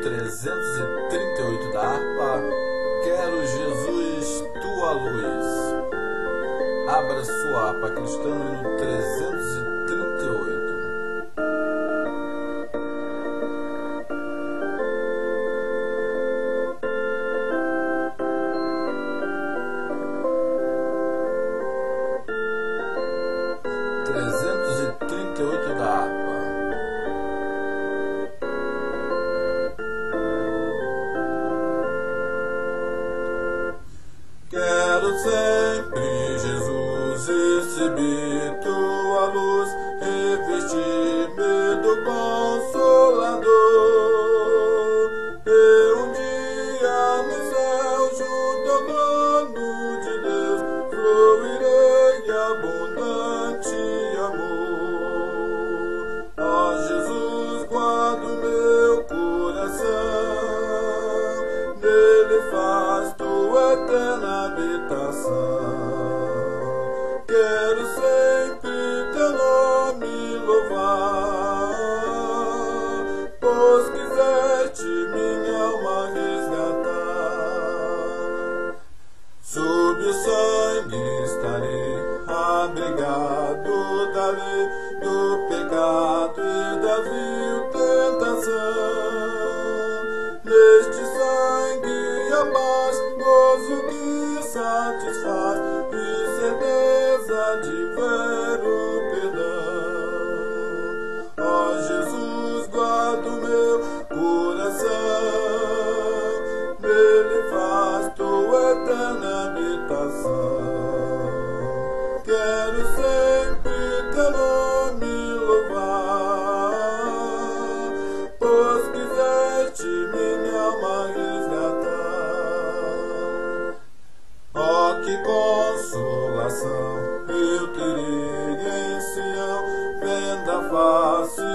338 da harpa, Quero Jesus, tua luz. Abra sua harpa cristã no 338. Da harpa. Quero sempre, Jesus, receber tua luz, revestir-me do Consolador. E um dia no céu, junto ao trono de Deus, fluirei abundante amor. Ó Jesus, guarda o meu coração, nele faz tua eterna habitação. Quero sempre teu nome louvar, pois quiseste minha alma resgatar. Sob o sangue estarei abrigado da lei, do pecado e da vil tentação. Neste sangue a paz, gozo que satisfaz e certeza de vero perdão. Ó Jesus, guarda o meu coração, nele faz tua eterna habitação. Quero sempre teu nome louvar, pois quiseste minha alma resgatar. Ó, que consolação eu terei em Sião, vendo a face